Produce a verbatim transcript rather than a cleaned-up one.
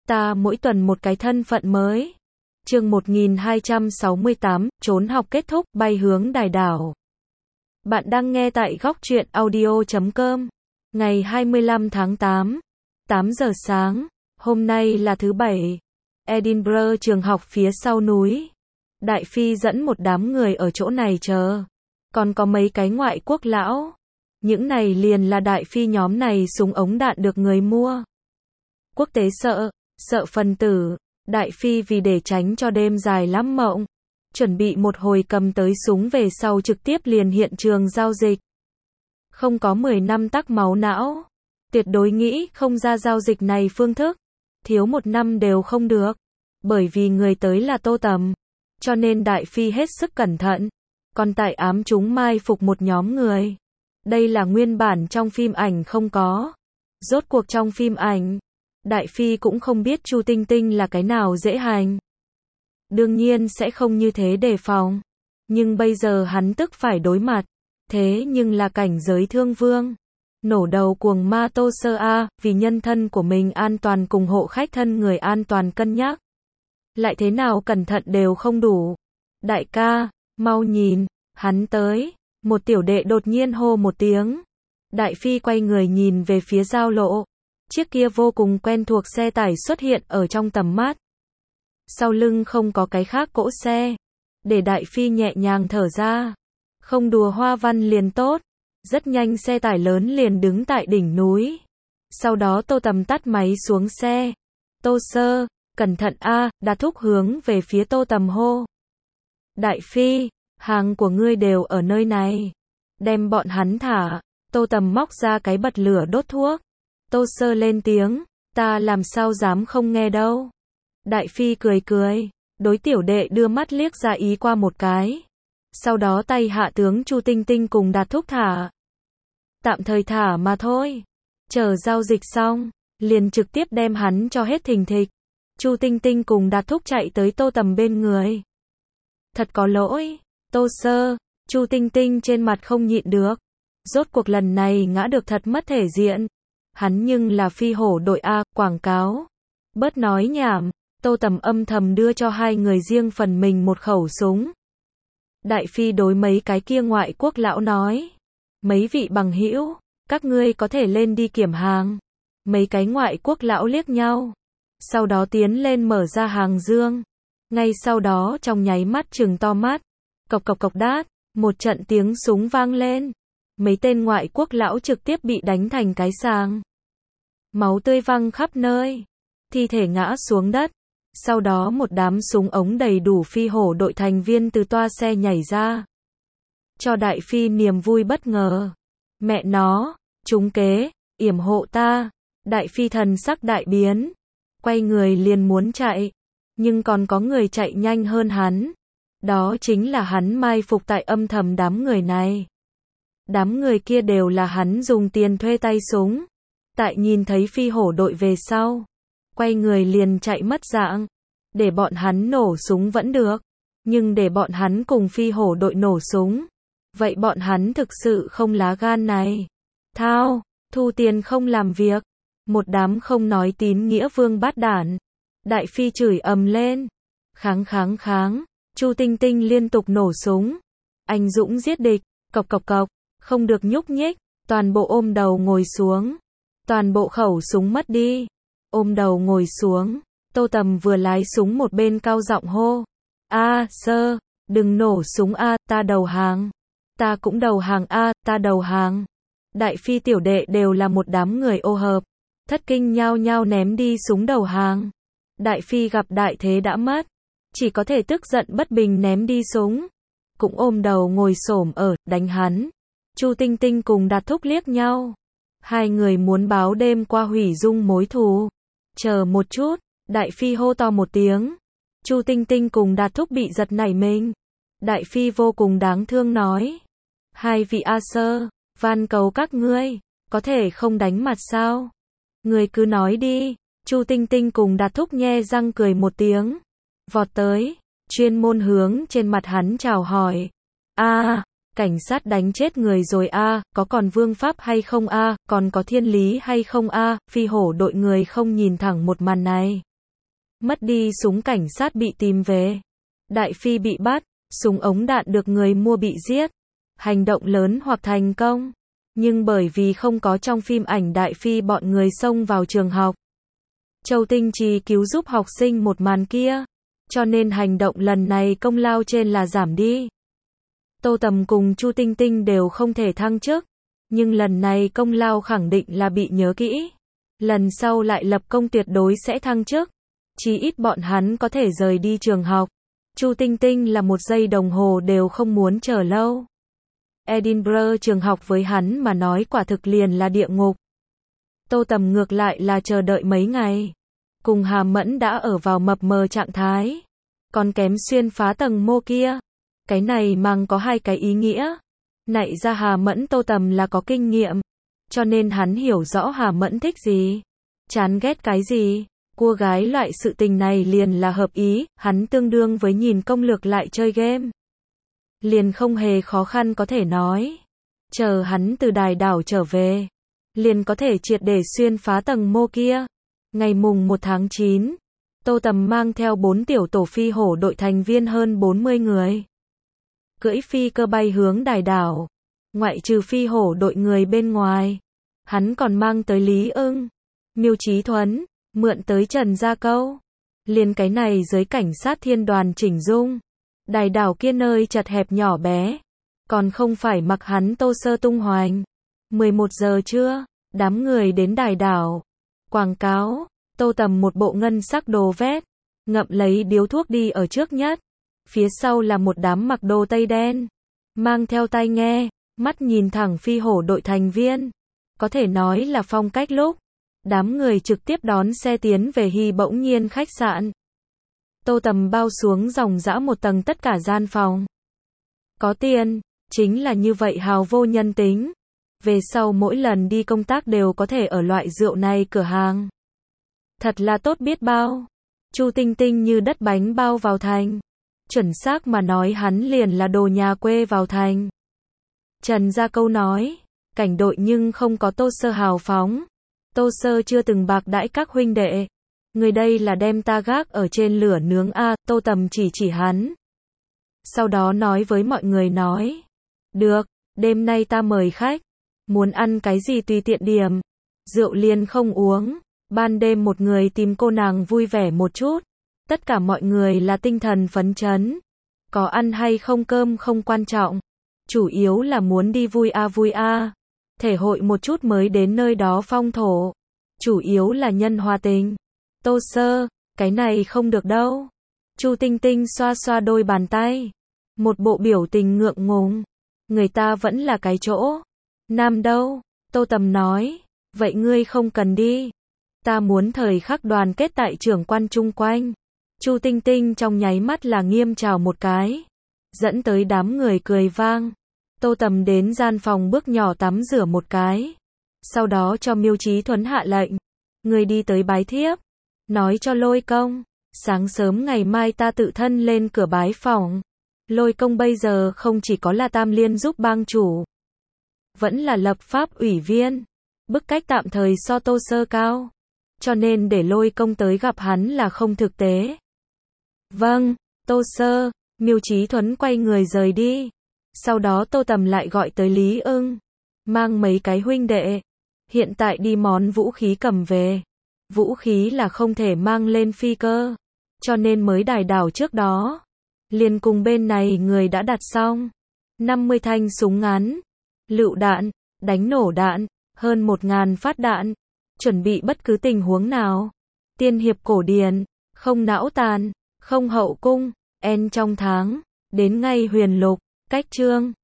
Ta mỗi tuần một cái thân phận mới. Chương một nghìn hai trăm sáu mươi tám, trốn học kết thúc, bay hướng đài đảo. Bạn đang nghe tại góc truyện audio chấm com. Ngày hai mươi lăm tháng tám, tám giờ sáng, hôm nay là thứ bảy. Edinburgh, trường học phía sau núi. Đại Phi dẫn một đám người ở chỗ này chờ. Còn có mấy cái ngoại quốc lão. Những này liền là Đại Phi nhóm này súng ống đạn được người mua. Quốc tế sợ, sợ phần tử. Đại Phi vì để tránh cho đêm dài lắm mộng, chuẩn bị một hồi cầm tới súng về sau trực tiếp liền hiện trường giao dịch. Không có mười năm tắc máu não. Tuyệt đối nghĩ không ra giao dịch này phương thức. Thiếu một năm đều không được. Bởi vì người tới là Tô Tầm. Cho nên Đại Phi hết sức cẩn thận. Còn tại ám chúng mai phục một nhóm người. Đây là nguyên bản trong phim ảnh không có. Rốt cuộc trong phim ảnh, Đại Phi cũng không biết Chu Tinh Tinh là cái nào dễ hành. Đương nhiên sẽ không như thế đề phòng. Nhưng bây giờ hắn tức phải đối mặt. Thế nhưng là cảnh giới thương vương. Nổ đầu cuồng ma Tô Sơ A, vì nhân thân của mình an toàn cùng hộ khách thân người an toàn cân nhắc. Lại thế nào cẩn thận đều không đủ. Đại ca, mau nhìn, hắn tới. Một tiểu đệ đột nhiên hô một tiếng. Đại Phi quay người nhìn về phía giao lộ. Chiếc kia vô cùng quen thuộc xe tải xuất hiện ở trong tầm mắt. Sau lưng không có cái khác cỗ xe. Để Đại Phi nhẹ nhàng thở ra. Không đùa hoa văn liền tốt. Rất nhanh xe tải lớn liền đứng tại đỉnh núi. Sau đó Tô Tầm tắt máy xuống xe. Tô Sơ, cẩn thận a, Đạt Thúc hướng về phía Tô Tầm hô. Đại Phi, hàng của ngươi đều ở nơi này. Đem bọn hắn thả. Tô Tầm móc ra cái bật lửa đốt thuốc. Tô Sơ lên tiếng, ta làm sao dám không nghe đâu. Đại Phi cười cười, đối tiểu đệ đưa mắt liếc ra ý qua một cái. Sau đó tay hạ tướng Chu Tinh Tinh cùng Đạt Thúc thả. Tạm thời thả mà thôi. Chờ giao dịch xong, liền trực tiếp đem hắn cho hết thình thịch. Chu Tinh Tinh cùng Đạt Thúc chạy tới Tô Tầm bên người. Thật có lỗi, Tô Sơ, Chu Tinh Tinh trên mặt không nhịn được. Rốt cuộc lần này ngã được thật mất thể diện. Hắn nhưng là phi hổ đội A, quảng cáo. Bớt nói nhảm, Tô Tầm âm thầm đưa cho hai người riêng phần mình một khẩu súng. Đại Phi đối mấy cái kia ngoại quốc lão nói. Mấy vị bằng hữu, các ngươi có thể lên đi kiểm hàng. Mấy cái ngoại quốc lão liếc nhau. Sau đó tiến lên mở ra hàng dương. Ngay sau đó trong nháy mắt trừng to mắt. Cộc cộc cộc đát, một trận tiếng súng vang lên. Mấy tên ngoại quốc lão trực tiếp bị đánh thành cái sàng. Máu tươi văng khắp nơi. Thi thể ngã xuống đất. Sau đó một đám súng ống đầy đủ phi hổ đội thành viên từ toa xe nhảy ra. Cho Đại Phi niềm vui bất ngờ. Mẹ nó, trúng kế, yểm hộ ta. Đại Phi thần sắc đại biến. Quay người liền muốn chạy. Nhưng còn có người chạy nhanh hơn hắn. Đó chính là hắn mai phục tại âm thầm đám người này. Đám người kia đều là hắn dùng tiền thuê tay súng. Tại nhìn thấy phi hổ đội về sau. Quay người liền chạy mất dạng. Để bọn hắn nổ súng vẫn được. Nhưng để bọn hắn cùng phi hổ đội nổ súng. Vậy bọn hắn thực sự không lá gan này. Thao, thu tiền không làm việc. Một đám không nói tín nghĩa vương bát đản. Đại Phi chửi ầm lên. Kháng kháng kháng. Chu Tinh Tinh liên tục nổ súng. Anh dũng giết địch. Cộc cộc cộc. Không được nhúc nhích. Toàn bộ ôm đầu ngồi xuống. Toàn bộ khẩu súng mất đi. Ôm đầu ngồi xuống. Tô Tầm vừa lái súng một bên cao giọng hô. A, Sơ, đừng nổ súng A, ta đầu hàng. Ta cũng đầu hàng A, ta đầu hàng. Đại Phi tiểu đệ đều là một đám người ô hợp. Thất kinh nhao nhao ném đi súng đầu hàng. Đại Phi gặp đại thế đã mất. Chỉ có thể tức giận bất bình ném đi súng. Cũng ôm đầu ngồi xổm ở, đánh hắn. Chu Tinh Tinh cùng Đạt Thúc liếc nhau. Hai người muốn báo đêm qua hủy dung mối thù. Chờ một chút, Đại Phi hô to một tiếng. Chu Tinh Tinh cùng Đạt Thúc bị giật nảy mình. Đại Phi vô cùng đáng thương nói. Hai vị A Sơ, van cầu các ngươi, có thể không đánh mặt sao? Ngươi cứ nói đi. Chu Tinh Tinh cùng Đạt Thúc nhe răng cười một tiếng. Vọt tới, chuyên môn hướng trên mặt hắn chào hỏi. A, cảnh sát đánh chết người rồi a, có còn vương pháp hay không a, còn có thiên lý hay không a, phi hổ đội người không nhìn thẳng một màn này. Mất đi súng cảnh sát bị tìm về. Đại phi bị bắt, súng ống đạn được người mua bị giết. Hành động lớn hoặc thành công. Nhưng bởi vì không có trong phim ảnh Đại phi bọn người xông vào trường học. Châu Tinh Trì cứu giúp học sinh một màn kia. Cho nên hành động lần này công lao trên là giảm đi. Tô Tầm cùng Chu Tinh Tinh đều không thể thăng chức. Nhưng lần này công lao khẳng định là bị nhớ kỹ. Lần sau lại lập công tuyệt đối sẽ thăng chức. Chí ít bọn hắn có thể rời đi trường học. Chu Tinh Tinh là một giây đồng hồ đều không muốn chờ lâu. Edinburgh trường học với hắn mà nói quả thực liền là địa ngục. Tô Tầm ngược lại là chờ đợi mấy ngày. Cùng Hà Mẫn đã ở vào mập mờ trạng thái. Còn kém xuyên phá tầng mô kia. Cái này mang có hai cái ý nghĩa. Nại ra Hà Mẫn Tô Tầm là có kinh nghiệm. Cho nên hắn hiểu rõ Hà Mẫn thích gì. Chán ghét cái gì. Cua gái loại sự tình này liền là hợp ý. Hắn tương đương với nhìn công lược lại chơi game. Liền không hề khó khăn có thể nói. Chờ hắn từ đài đảo trở về. Liền có thể triệt để xuyên phá tầng mô kia. Ngày mùng một tháng chín. Tô Tầm mang theo bốn tiểu tổ phi hổ đội thành viên hơn bốn mươi người. Cưỡi phi cơ bay hướng đài đảo. Ngoại trừ phi hổ đội người bên ngoài. Hắn còn mang tới Lý Ưng, Miêu Chí Thuấn, mượn tới Trần Gia Câu. Liền cái này giới cảnh sát thiên đoàn chỉnh dung. Đài đảo kia nơi chật hẹp nhỏ bé. Còn không phải mặc hắn Tô Sơ tung hoành. mười một giờ trưa, đám người đến đài đảo. Quảng cáo, Tô Tầm một bộ ngân sắc đồ vét. Ngậm lấy điếu thuốc đi ở trước nhất. Phía sau là một đám mặc đồ tây đen. Mang theo tai nghe, mắt nhìn thẳng phi hổ đội thành viên. Có thể nói là phong cách lúc. Đám người trực tiếp đón xe tiến về Hy Bỗng Nhiên khách sạn. Tô Tầm bao xuống dòng dã một tầng tất cả gian phòng. Có tiền, chính là như vậy hào vô nhân tính. Về sau mỗi lần đi công tác đều có thể ở loại rượu này cửa hàng. Thật là tốt biết bao. Chu Tinh Tinh như đất bánh bao vào thành. Chuẩn xác mà nói hắn liền là đồ nhà quê vào thành. Trần Gia Câu nói, cảnh đội nhưng không có Tô Sơ hào phóng. Tô Sơ chưa từng bạc đãi các huynh đệ. Người đây là đem ta gác ở trên lửa nướng a. Tô Tầm chỉ chỉ hắn. Sau đó nói với mọi người nói. Được, đêm nay ta mời khách. Muốn ăn cái gì tùy tiện điểm. Rượu liền không uống. Ban đêm một người tìm cô nàng vui vẻ một chút. Tất cả mọi người là tinh thần phấn chấn. Có ăn hay không cơm không quan trọng. Chủ yếu là muốn đi vui a vui a. Thể hội một chút mới đến nơi đó phong thổ. Chủ yếu là nhân hòa tình. Tô Sơ, cái này không được đâu. Chu Tinh Tinh xoa xoa đôi bàn tay. Một bộ biểu tình ngượng ngùng. Người ta vẫn là cái chỗ. Nam đâu? Tô Tầm nói. Vậy ngươi không cần đi. Ta muốn thời khắc đoàn kết tại trưởng quan chung quanh. Chu Tinh Tinh trong nháy mắt là nghiêm chào một cái. Dẫn tới đám người cười vang. Tô Tầm đến gian phòng bước nhỏ tắm rửa một cái. Sau đó cho Miêu Chí Thuấn hạ lệnh. Người đi tới bái thiếp. Nói cho Lôi Công. Sáng sớm ngày mai ta tự thân lên cửa bái phòng. Lôi Công bây giờ không chỉ có là tam liên giúp bang chủ. Vẫn là lập pháp ủy viên. Bức cách tạm thời so Tô Sơ cao. Cho nên để Lôi Công tới gặp hắn là không thực tế. Vâng, Tô Sơ. Miêu Chí Thuấn quay người rời đi. Sau đó Tô Tầm lại gọi tới Lý Ưng. Mang mấy cái huynh đệ. Hiện tại đi món vũ khí cầm về. Vũ khí là không thể mang lên phi cơ. Cho nên mới đài đảo trước đó. Liền cùng bên này người đã đặt xong. năm mươi thanh súng ngắn. Lựu đạn. Đánh nổ đạn. Hơn một ngàn phát đạn. Chuẩn bị bất cứ tình huống nào. Tiên hiệp cổ điển. Không não tàn. Không hậu cung. En trong tháng. Đến ngay huyền lục. Cách chương.